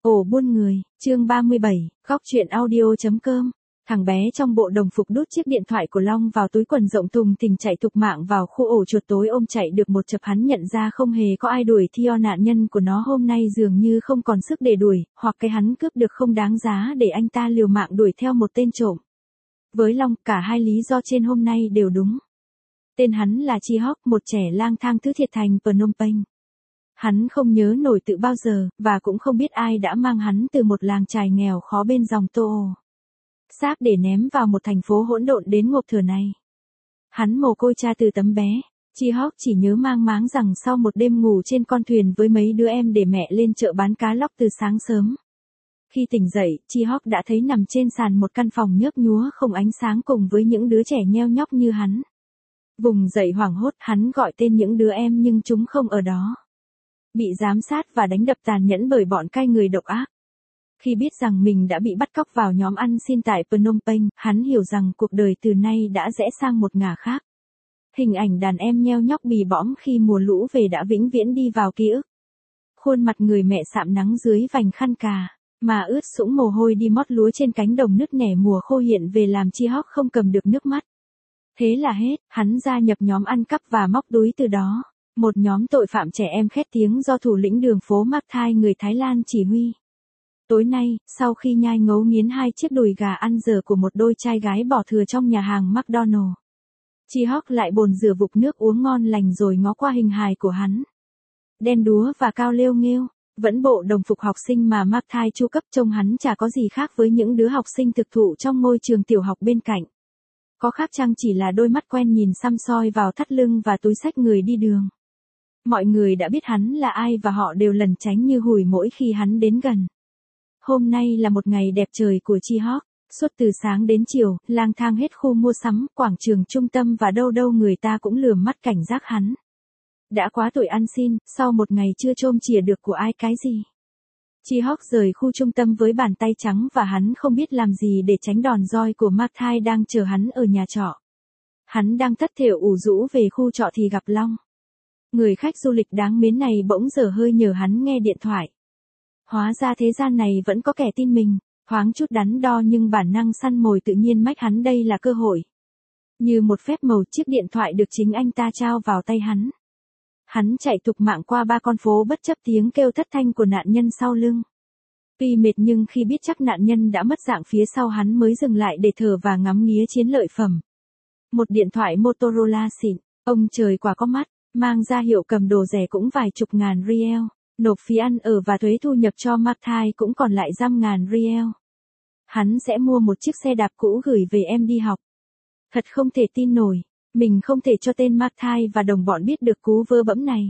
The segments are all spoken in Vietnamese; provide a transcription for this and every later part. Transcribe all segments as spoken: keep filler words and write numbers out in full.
Ổ buôn người, chương ba mươi bảy, góc truyện audio.com. Thằng bé trong bộ đồng phục đút chiếc điện thoại của Long vào túi quần rộng thùng thình chạy thục mạng vào khu ổ chuột tối ôm chạy được một chập. Hắn nhận ra không hề có ai đuổi theo nạn nhân của nó hôm nay dường như không còn sức để đuổi, hoặc cái hắn cướp được không đáng giá để anh ta liều mạng đuổi theo một tên trộm. Với Long, cả hai lý do trên hôm nay đều đúng. Tên hắn là Chi Hóc, một trẻ lang thang thứ thiệt thành Phnom Penh. Hắn không nhớ nổi tự bao giờ, và cũng không biết ai đã mang hắn từ một làng chài nghèo khó bên dòng Tô Ồ Sáp để ném vào một thành phố hỗn độn đến ngộp thửa này. Hắn mồ côi cha từ tấm bé. Chi Hóc chỉ nhớ mang máng rằng sau một đêm ngủ trên con thuyền với mấy đứa em để mẹ lên chợ bán cá lóc từ sáng sớm. Khi tỉnh dậy, Chi Hóc đã thấy nằm trên sàn một căn phòng nhấp nhúa không ánh sáng cùng với những đứa trẻ nheo nhóc như hắn. Vùng dậy hoảng hốt, hắn gọi tên những đứa em nhưng chúng không ở đó. Bị giám sát và đánh đập tàn nhẫn bởi bọn cai người độc ác. Khi biết rằng mình đã bị bắt cóc vào nhóm ăn xin tại Phnom Penh, hắn hiểu rằng cuộc đời từ nay đã rẽ sang một ngả khác. Hình ảnh đàn em nheo nhóc bì bõm khi mùa lũ về đã vĩnh viễn đi vào ký ức. Khuôn mặt người mẹ sạm nắng dưới vành khăn cà, mà ướt sũng mồ hôi đi mót lúa trên cánh đồng nứt nẻ mùa khô hiện về làm Chi Hóc không cầm được nước mắt. Thế là hết, hắn gia nhập nhóm ăn cắp và móc túi từ đó. Một nhóm tội phạm trẻ em khét tiếng do thủ lĩnh đường phố Mark Thai người Thái Lan chỉ huy. Tối nay, sau khi nhai ngấu nghiến hai chiếc đùi gà ăn dở của một đôi trai gái bỏ thừa trong nhà hàng McDonald, Chi Hóc lại bồn rửa vục nước uống ngon lành rồi ngó qua hình hài của hắn. Đen đúa và cao lêu nghêu, vẫn bộ đồng phục học sinh mà Mark Thai chu cấp, trông hắn chả có gì khác với những đứa học sinh thực thụ trong ngôi trường tiểu học bên cạnh. Có khác chăng chỉ là đôi mắt quen nhìn xăm soi vào thắt lưng và túi xách người đi đường. Mọi người đã biết hắn là ai và họ đều lẩn tránh như hủi mỗi khi hắn đến gần. Hôm nay là một ngày đẹp trời của Chi Hóc. Suốt từ sáng đến chiều, lang thang hết khu mua sắm, quảng trường trung tâm và đâu đâu người ta cũng lườm mắt cảnh giác hắn. Đã quá tuổi ăn xin, sau một ngày chưa chôm chìa được của ai cái gì. Chi Hóc rời khu trung tâm với bàn tay trắng và hắn không biết làm gì để tránh đòn roi của Mark Thai đang chờ hắn ở nhà trọ. Hắn đang thất thểu ủ rũ về khu trọ thì gặp Long. Người khách du lịch đáng mến này bỗng dở hơi nhờ hắn nghe điện thoại. Hóa ra thế gian này vẫn có kẻ tin mình, thoáng chút đắn đo nhưng bản năng săn mồi tự nhiên mách hắn đây là cơ hội. Như một phép màu, chiếc điện thoại được chính anh ta trao vào tay hắn. Hắn chạy thục mạng qua ba con phố bất chấp tiếng kêu thất thanh của nạn nhân sau lưng. Tuy mệt nhưng khi biết chắc nạn nhân đã mất dạng phía sau hắn mới dừng lại để thở và ngắm nghía chiến lợi phẩm. Một điện thoại Motorola xịn, ông trời quả có mắt. Mang ra hiệu cầm đồ rẻ cũng vài chục ngàn riel, nộp phí ăn ở và thuế thu nhập cho Mark Thai cũng còn lại dăm ngàn riel. Hắn sẽ mua một chiếc xe đạp cũ gửi về em đi học. Thật không thể tin nổi, mình không thể cho tên Mark Thai và đồng bọn biết được cú vơ bẫm này.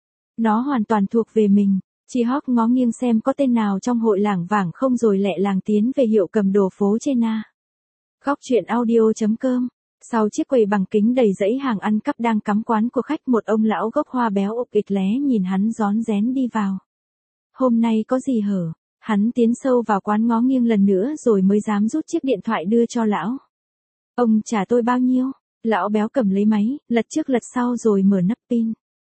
Nó hoàn toàn thuộc về mình. Chi Hóc ngó nghiêng xem có tên nào trong hội lảng vảng không rồi lẹ làng tiến về hiệu cầm đồ phố trên na. Góc truyện audio.com. Sau chiếc quầy bằng kính đầy dãy hàng ăn cắp đang cắm quán của khách, một ông lão gốc hoa béo ục ịch lé nhìn hắn rón rén đi vào. Hôm nay có gì hở? Hắn tiến sâu vào quán ngó nghiêng lần nữa rồi mới dám rút chiếc điện thoại đưa cho lão. Ông trả tôi bao nhiêu? Lão béo cầm lấy máy, lật trước lật sau rồi mở nắp pin.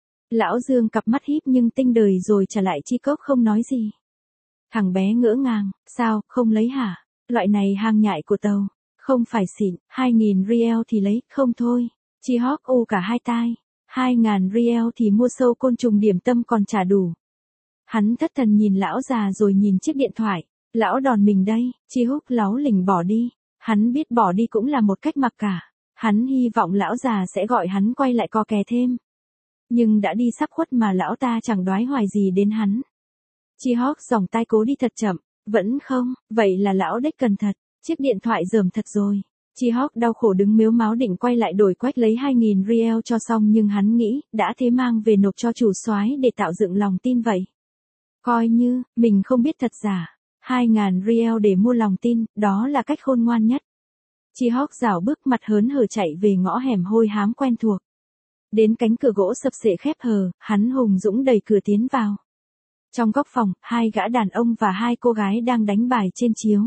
Lão dương cặp mắt híp nhưng tinh đời rồi trả lại chi cốc không nói gì. Thằng bé ngỡ ngàng, sao, không lấy hả? Loại này hàng nhại của tàu. Không phải xịn, hai nghìn riel thì lấy, không thôi. Chi Hóc u cả hai tai. Hai ngàn riel thì mua sâu côn trùng điểm tâm còn trả đủ. Hắn thất thần nhìn lão già rồi nhìn chiếc điện thoại. Lão đòn mình đây. Chi Hóc láu lỉnh bỏ đi. Hắn biết bỏ đi cũng là một cách mặc cả. Hắn hy vọng lão già sẽ gọi hắn quay lại co kè thêm. Nhưng đã đi sắp khuất mà lão ta chẳng đoái hoài gì đến hắn. Chi Hóc giòng tay cố đi thật chậm. Vẫn không, vậy là lão đếch cần thật. Chiếc điện thoại rườm thật rồi. Chi Hóc đau khổ đứng mếu máo định quay lại đổi quách lấy hai nghìn riel cho xong nhưng hắn nghĩ, đã thế mang về nộp cho chủ soái để tạo dựng lòng tin vậy. Coi như, mình không biết thật giả. hai ngàn riel để mua lòng tin, đó là cách khôn ngoan nhất. Chi Hóc rảo bước mặt hớn hở chạy về ngõ hẻm hôi hám quen thuộc. Đến cánh cửa gỗ sập sệ khép hờ, hắn hùng dũng đẩy cửa tiến vào. Trong góc phòng, hai gã đàn ông và hai cô gái đang đánh bài trên chiếu.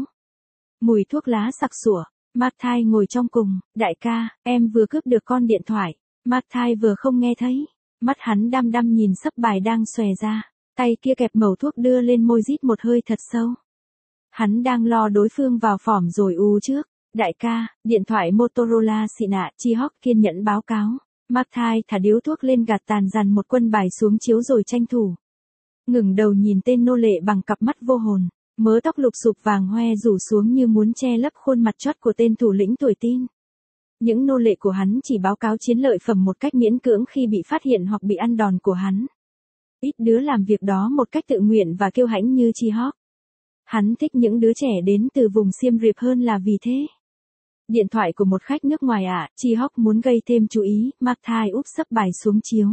Mùi thuốc lá sặc sủa. Mark Thai ngồi trong cùng. Đại ca, em vừa cướp được con điện thoại. Mark Thai vừa không nghe thấy. Mắt hắn đăm đăm nhìn sấp bài đang xòe ra. Tay kia kẹp mẩu thuốc đưa lên môi rít một hơi thật sâu. Hắn đang lo đối phương vào phỏm rồi ú trước. Đại ca, điện thoại Motorola xịn ạ, Chi-Hawk kiên nhẫn báo cáo. Mark Thai thả điếu thuốc lên gạt tàn dàn một quân bài xuống chiếu rồi tranh thủ. Ngừng đầu nhìn tên nô lệ bằng cặp mắt vô hồn, mớ tóc lục xục vàng hoe rủ xuống như muốn che lấp khuôn mặt chót của tên thủ lĩnh tuổi teen. Những nô lệ của hắn chỉ báo cáo chiến lợi phẩm một cách miễn cưỡng khi bị phát hiện hoặc bị ăn đòn của hắn. Ít đứa làm việc đó một cách tự nguyện và kiêu hãnh như Chi-Hawk. Hắn thích những đứa trẻ đến từ vùng Siem Reap hơn là vì thế. Điện thoại của một khách nước ngoài ạ, à, Chi-Hawk muốn gây thêm chú ý, Mark Thai úp sấp bài xuống chiếu.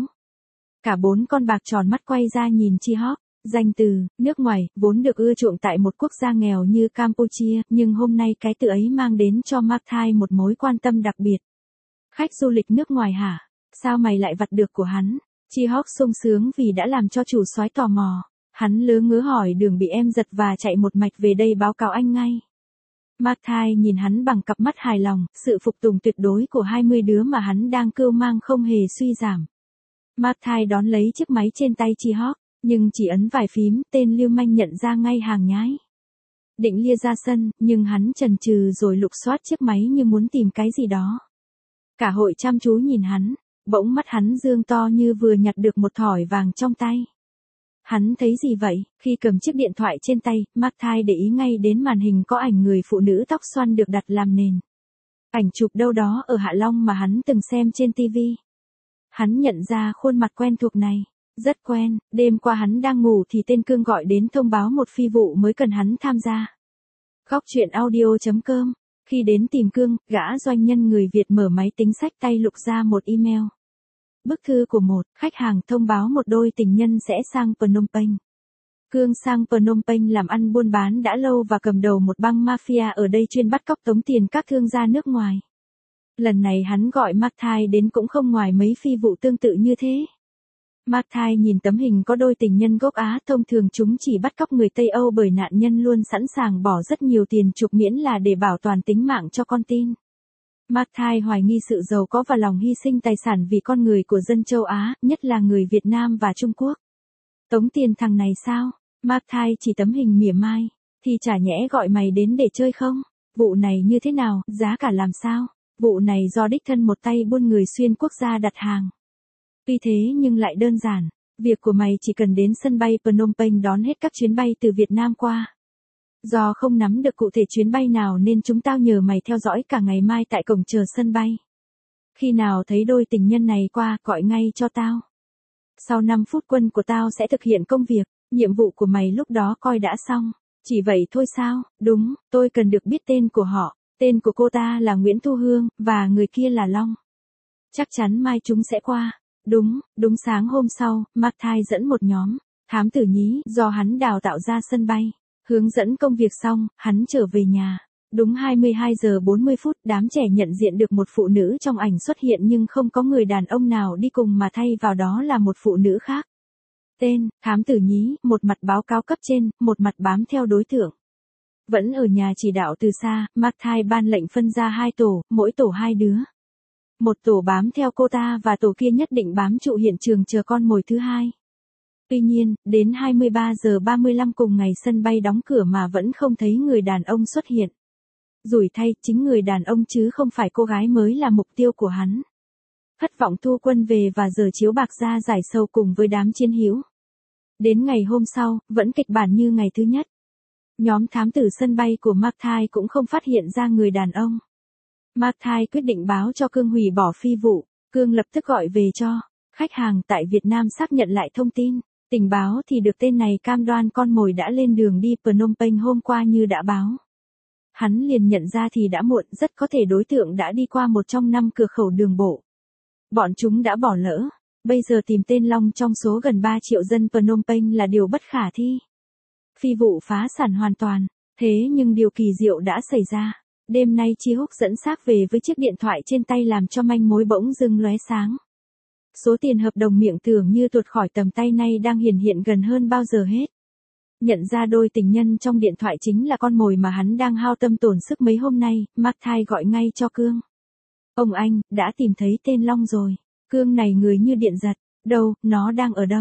Cả bốn con bạc tròn mắt quay ra nhìn Chi-Hawk. Danh từ, nước ngoài, vốn được ưa chuộng tại một quốc gia nghèo như Campuchia, nhưng hôm nay cái từ ấy mang đến cho Mark Thai một mối quan tâm đặc biệt. Khách du lịch nước ngoài hả? Sao mày lại vặt được của hắn? Chi-Hawk sung sướng vì đã làm cho chủ soái tò mò. Hắn lớ ngớ hỏi đường bị em giật và chạy một mạch về đây báo cáo anh ngay. Mark Thai nhìn hắn bằng cặp mắt hài lòng, sự phục tùng tuyệt đối của hai mươi đứa mà hắn đang cưu mang không hề suy giảm. Mark Thai đón lấy chiếc máy trên tay Chi-Hawk, nhưng chỉ ấn vài phím, tên lưu manh nhận ra ngay hàng nhái. Định lia ra sân, nhưng hắn chần chừ rồi lục soát chiếc máy như muốn tìm cái gì đó. Cả hội chăm chú nhìn hắn, bỗng mắt hắn dương to như vừa nhặt được một thỏi vàng trong tay. Hắn thấy gì vậy? Khi cầm chiếc điện thoại trên tay, Mark Thai để ý ngay đến màn hình có ảnh người phụ nữ tóc xoăn được đặt làm nền. Ảnh chụp đâu đó ở Hạ Long mà hắn từng xem trên ti vi. Hắn nhận ra khuôn mặt quen thuộc này. Rất quen, đêm qua hắn đang ngủ thì tên Cương gọi đến thông báo một phi vụ mới cần hắn tham gia. Góc chuyện audio chấm com. Khi đến tìm Cương, gã doanh nhân người Việt mở máy tính xách tay lục ra một email. Bức thư của một khách hàng thông báo một đôi tình nhân sẽ sang Phnom Penh. Cương sang Phnom Penh làm ăn buôn bán đã lâu và cầm đầu một băng mafia ở đây chuyên bắt cóc tống tiền các thương gia nước ngoài. Lần này hắn gọi Mark Thai đến cũng không ngoài mấy phi vụ tương tự như thế. Mark Thai nhìn tấm hình có đôi tình nhân gốc Á, thông thường chúng chỉ bắt cóc người Tây Âu bởi nạn nhân luôn sẵn sàng bỏ rất nhiều tiền chuộc miễn là để bảo toàn tính mạng cho con tin. Mark Thai hoài nghi sự giàu có và lòng hy sinh tài sản vì con người của dân châu Á, nhất là người Việt Nam và Trung Quốc. Tống tiền thằng này sao? Mark Thai chỉ tấm hình mỉa mai, thì chả nhẽ gọi mày đến để chơi không? Vụ này như thế nào, giá cả làm sao? Vụ này do đích thân một tay buôn người xuyên quốc gia đặt hàng. Tuy thế nhưng lại đơn giản, việc của mày chỉ cần đến sân bay Phnom Penh đón hết các chuyến bay từ Việt Nam qua. Do không nắm được cụ thể chuyến bay nào nên chúng tao nhờ mày theo dõi cả ngày mai tại cổng chờ sân bay. Khi nào thấy đôi tình nhân này qua, gọi ngay cho tao. Sau năm phút quân của tao sẽ thực hiện công việc, nhiệm vụ của mày lúc đó coi đã xong. Chỉ vậy thôi sao? Đúng, tôi cần được biết tên của họ. Tên của cô ta là Nguyễn Thu Hương, và người kia là Long. Chắc chắn mai chúng sẽ qua. Đúng, đúng sáng hôm sau, Mark Thai dẫn một nhóm thám tử nhí do hắn đào tạo ra sân bay. Hướng dẫn công việc xong, hắn trở về nhà. Đúng hai mươi hai giờ bốn mươi phút, đám trẻ nhận diện được một phụ nữ trong ảnh xuất hiện nhưng không có người đàn ông nào đi cùng mà thay vào đó là một phụ nữ khác. Tên, thám tử nhí, một mặt báo cáo cấp trên, một mặt bám theo đối tượng. Vẫn ở nhà chỉ đạo từ xa, Mark Thai ban lệnh phân ra hai tổ, mỗi tổ hai đứa. Một tổ bám theo cô ta và tổ kia nhất định bám trụ hiện trường chờ con mồi thứ hai. Tuy nhiên, đến hai mươi ba giờ ba mươi lăm cùng ngày sân bay đóng cửa mà vẫn không thấy người đàn ông xuất hiện. Rủi thay, chính người đàn ông chứ không phải cô gái mới là mục tiêu của hắn. Thất vọng thu quân về và giờ chiếu bạc ra giải sầu cùng với đám chiến hữu. Đến ngày hôm sau, vẫn kịch bản như ngày thứ nhất. Nhóm thám tử sân bay của Mark Thai cũng không phát hiện ra người đàn ông. Mark Thai quyết định báo cho Cương hủy bỏ phi vụ. Cương lập tức gọi về cho khách hàng tại Việt Nam xác nhận lại thông tin. Tình báo thì được tên này cam đoan con mồi đã lên đường đi Phnom Penh hôm qua như đã báo. Hắn liền nhận ra thì đã muộn, rất có thể đối tượng đã đi qua một trong năm cửa khẩu đường bộ. Bọn chúng đã bỏ lỡ. Bây giờ tìm tên Long trong số gần ba triệu dân Phnom Penh là điều bất khả thi. Phi vụ phá sản hoàn toàn. Thế nhưng điều kỳ diệu đã xảy ra. Đêm nay Chi-Hawk dẫn xác về với chiếc điện thoại trên tay làm cho manh mối bỗng dưng lóe sáng. Số tiền hợp đồng miệng tưởng như tuột khỏi tầm tay nay đang hiển hiện gần hơn bao giờ hết. Nhận ra đôi tình nhân trong điện thoại chính là con mồi mà hắn đang hao tâm tổn sức mấy hôm nay, Mark Thai gọi ngay cho Cương. Ông anh, đã tìm thấy tên Long rồi. Cương này người như điện giật. Đâu, nó đang ở đâu?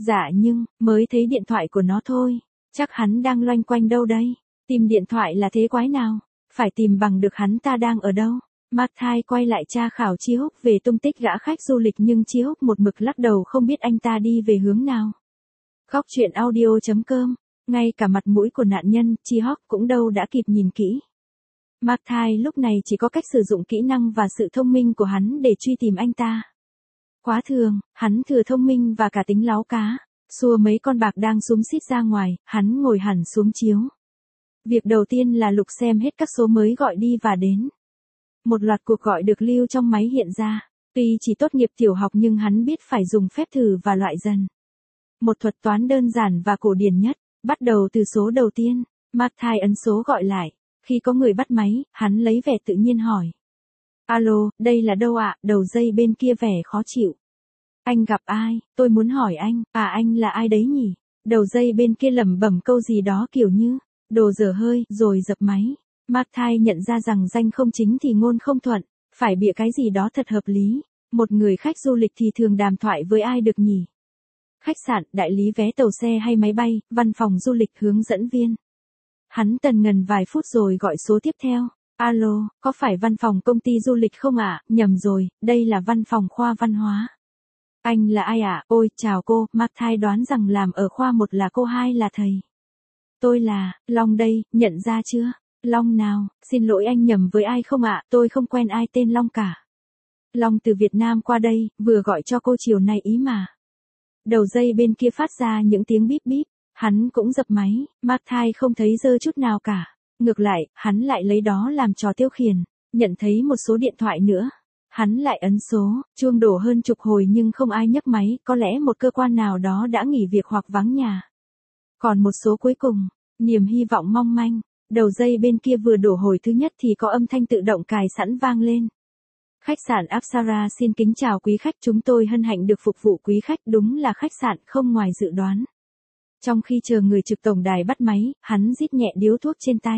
Dạ nhưng, mới thấy điện thoại của nó thôi. Chắc hắn đang loanh quanh đâu đây? Tìm điện thoại là thế quái nào? Phải tìm bằng được hắn ta đang ở đâu? Mark Thai quay lại tra khảo Chi Húc về tung tích gã khách du lịch nhưng Chi Húc một mực lắc đầu không biết anh ta đi về hướng nào. Khóc chuyện audio chấm com. Ngay cả mặt mũi của nạn nhân, Chi Húc cũng đâu đã kịp nhìn kỹ. Mark Thai lúc này chỉ có cách sử dụng kỹ năng và sự thông minh của hắn để truy tìm anh ta. Quá thường, hắn thừa thông minh và cả tính láo cá. Xua mấy con bạc đang xúm xít ra ngoài, hắn ngồi hẳn xuống chiếu. Việc đầu tiên là lục xem hết các số mới gọi đi và đến. Một loạt cuộc gọi được lưu trong máy hiện ra. Tuy chỉ tốt nghiệp tiểu học nhưng hắn biết phải dùng phép thử và loại dần. Một thuật toán đơn giản và cổ điển nhất, bắt đầu từ số đầu tiên. Mark Thai ấn số gọi lại. Khi có người bắt máy, hắn lấy vẻ tự nhiên hỏi. Alo, đây là đâu ạ? Đầu dây bên kia vẻ khó chịu. Anh gặp ai? Tôi muốn hỏi anh. À anh là ai đấy nhỉ? Đầu dây bên kia lẩm bẩm câu gì đó kiểu như, đồ dở hơi, rồi dập máy. Mark Thai nhận ra rằng danh không chính thì ngôn không thuận, phải bịa cái gì đó thật hợp lý. Một người khách du lịch thì thường đàm thoại với ai được nhỉ? Khách sạn, đại lý vé tàu xe hay máy bay, văn phòng du lịch, hướng dẫn viên. Hắn tần ngần vài phút rồi gọi số tiếp theo. Alo, có phải văn phòng công ty du lịch không ạ? À? Nhầm rồi, đây là văn phòng khoa văn hóa. Anh là ai ạ? À? Ôi, chào cô, Mark Thai đoán rằng làm ở khoa một là cô, hai là thầy. Tôi là, Long đây, nhận ra chưa? Long nào, xin lỗi anh nhầm với ai không ạ? À? Tôi không quen ai tên Long cả. Long từ Việt Nam qua đây, vừa gọi cho cô chiều nay ý mà. Đầu dây bên kia phát ra những tiếng bíp bíp, hắn cũng dập máy, Mark Thai không thấy dơ chút nào cả. Ngược lại, hắn lại lấy đó làm trò tiêu khiển, nhận thấy một số điện thoại nữa. Hắn lại ấn số, chuông đổ hơn chục hồi nhưng không ai nhấc máy, có lẽ một cơ quan nào đó đã nghỉ việc hoặc vắng nhà. Còn một số cuối cùng, niềm hy vọng mong manh, đầu dây bên kia vừa đổ hồi thứ nhất thì có âm thanh tự động cài sẵn vang lên. Khách sạn Apsara xin kính chào quý khách, chúng tôi hân hạnh được phục vụ quý khách, đúng là khách sạn không ngoài dự đoán. Trong khi chờ người trực tổng đài bắt máy, hắn rít nhẹ điếu thuốc trên tay.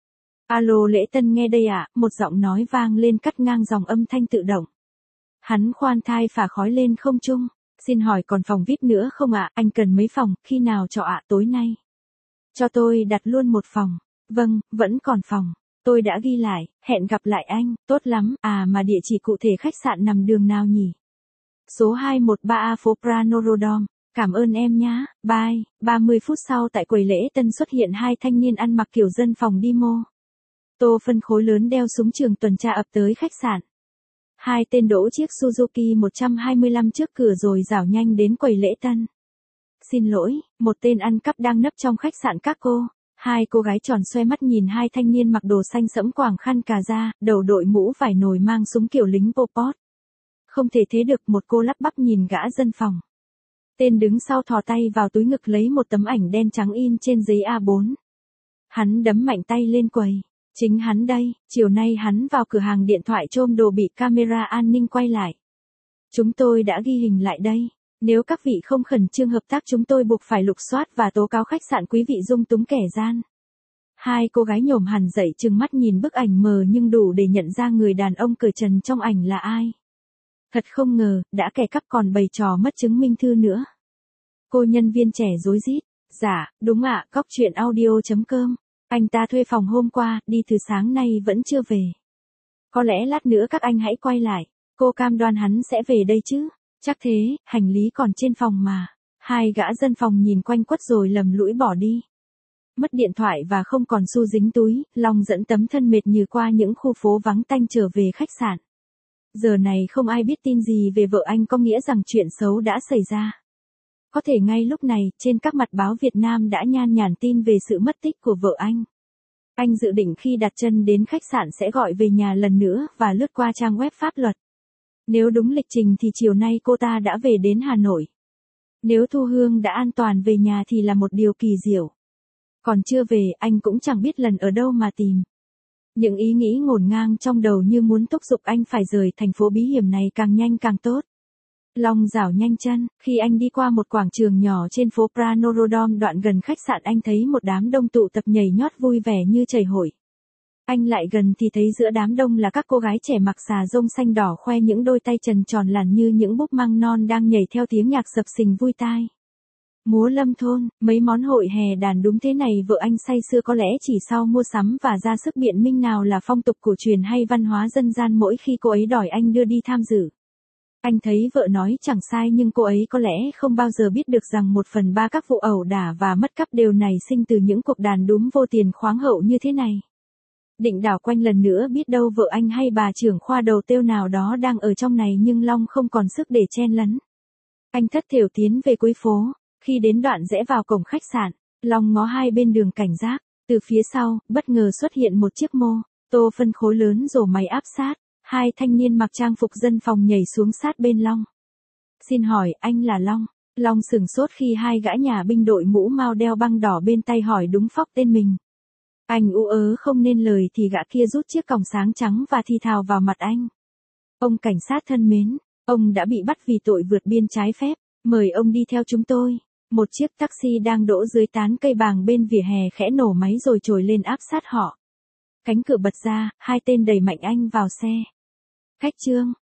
Alo Lễ Tân nghe đây ạ, à, một giọng nói vang lên cắt ngang dòng âm thanh tự động. Hắn khoan thai phả khói lên không trung. Xin hỏi còn phòng vi ai pi nữa không ạ? À? Anh cần mấy phòng, khi nào trọ ạ? À? Tối nay. Cho tôi đặt luôn một phòng. Vâng, vẫn còn phòng. Tôi đã ghi lại, hẹn gặp lại anh, tốt lắm. À mà địa chỉ cụ thể khách sạn nằm đường nào nhỉ? Số hai một ba A phố Pranorodom. Cảm ơn em nhá, bye. ba mươi phút sau tại quầy lễ tân xuất hiện hai thanh niên ăn mặc kiểu dân phòng đi mô. Tô phân khối lớn đeo súng trường tuần tra ập tới khách sạn. Hai tên đỗ chiếc Suzuki một trăm hai mươi lăm trước cửa rồi rảo nhanh đến quầy lễ tân. Xin lỗi, một tên ăn cắp đang nấp trong khách sạn các cô. Hai cô gái tròn xoe mắt nhìn hai thanh niên mặc đồ xanh sẫm quàng khăn cà da, đầu đội mũ vải nồi mang súng kiểu lính Pol Pot. Không thể thế được, một cô lắp bắp nhìn gã dân phòng. Tên đứng sau thò tay vào túi ngực lấy một tấm ảnh đen trắng in trên giấy A bốn. Hắn đấm mạnh tay lên quầy. Chính hắn đây, chiều nay hắn vào cửa hàng điện thoại trôm đồ bị camera an ninh quay lại. Chúng tôi đã ghi hình lại đây. Nếu các vị không khẩn trương hợp tác chúng tôi buộc phải lục soát và tố cáo khách sạn quý vị dung túng kẻ gian. Hai cô gái nhổm hẳn dậy trừng mắt nhìn bức ảnh mờ nhưng đủ để nhận ra người đàn ông cởi trần trong ảnh là ai. Thật không ngờ, đã kẻ cắp còn bày trò mất chứng minh thư nữa. Cô nhân viên trẻ rối rít. Dạ, đúng ạ, góc chuyện audio chấm com. Anh ta thuê phòng hôm qua, đi từ sáng nay vẫn chưa về. Có lẽ lát nữa các anh hãy quay lại. Cô cam đoan hắn sẽ về đây chứ. Chắc thế, hành lý còn trên phòng mà. Hai gã dân phòng nhìn quanh quất rồi lầm lũi bỏ đi. Mất điện thoại và không còn xu dính túi, Long dẫn tấm thân mệt như qua những khu phố vắng tanh trở về khách sạn. Giờ này không ai biết tin gì về vợ anh có nghĩa rằng chuyện xấu đã xảy ra. Có thể ngay lúc này, trên các mặt báo Việt Nam đã nhan nhản tin về sự mất tích của vợ anh. Anh dự định khi đặt chân đến khách sạn sẽ gọi về nhà lần nữa và lướt qua trang web pháp luật. Nếu đúng lịch trình thì chiều nay cô ta đã về đến Hà Nội. Nếu Thu Hương đã an toàn về nhà thì là một điều kỳ diệu. Còn chưa về, anh cũng chẳng biết lần ở đâu mà tìm. Những ý nghĩ ngổn ngang trong đầu như muốn thúc giục anh phải rời thành phố bí hiểm này càng nhanh càng tốt. Long rảo nhanh chân, khi anh đi qua một quảng trường nhỏ trên phố Pranorodom đoạn gần khách sạn anh thấy một đám đông tụ tập nhảy nhót vui vẻ như chảy hội. Anh lại gần thì thấy giữa đám đông là các cô gái trẻ mặc xà rông xanh đỏ khoe những đôi tay trần tròn làn như những búp măng non đang nhảy theo tiếng nhạc sập sình vui tai. múa lâm thôn, mấy món hội hè đàn đúng thế này vợ anh say sưa có lẽ chỉ sau mua sắm và ra sức biện minh nào là phong tục cổ truyền hay văn hóa dân gian mỗi khi cô ấy đòi anh đưa đi tham dự. Anh thấy vợ nói chẳng sai nhưng cô ấy có lẽ không bao giờ biết được rằng một phần ba các vụ ẩu đả và mất cắp đều nảy sinh từ những cuộc đàn đúm vô tiền khoáng hậu như thế này. Định đảo quanh lần nữa biết đâu vợ anh hay bà trưởng khoa đầu tiêu nào đó đang ở trong này nhưng Long không còn sức để chen lấn. Anh thất thểu tiến về cuối phố, khi đến đoạn rẽ vào cổng khách sạn, Long ngó hai bên đường cảnh giác, từ phía sau, bất ngờ xuất hiện một chiếc mô tô phân khối lớn rồ máy áp sát, hai thanh niên mặc trang phục dân phòng nhảy xuống sát bên Long. Xin hỏi, anh là Long? Long sửng sốt khi hai gã nhà binh đội mũ mao đeo băng đỏ bên tay hỏi đúng phóc tên mình. Anh ú ớ không nên lời thì gã kia rút chiếc còng sáng trắng và thì thào vào mặt anh. Ông cảnh sát thân mến, ông đã bị bắt vì tội vượt biên trái phép, mời ông đi theo chúng tôi. Một chiếc taxi đang đỗ dưới tán cây bàng bên vỉa hè khẽ nổ máy rồi trồi lên áp sát họ. Cánh cửa bật ra, hai tên đẩy mạnh anh vào xe. Khách Trương,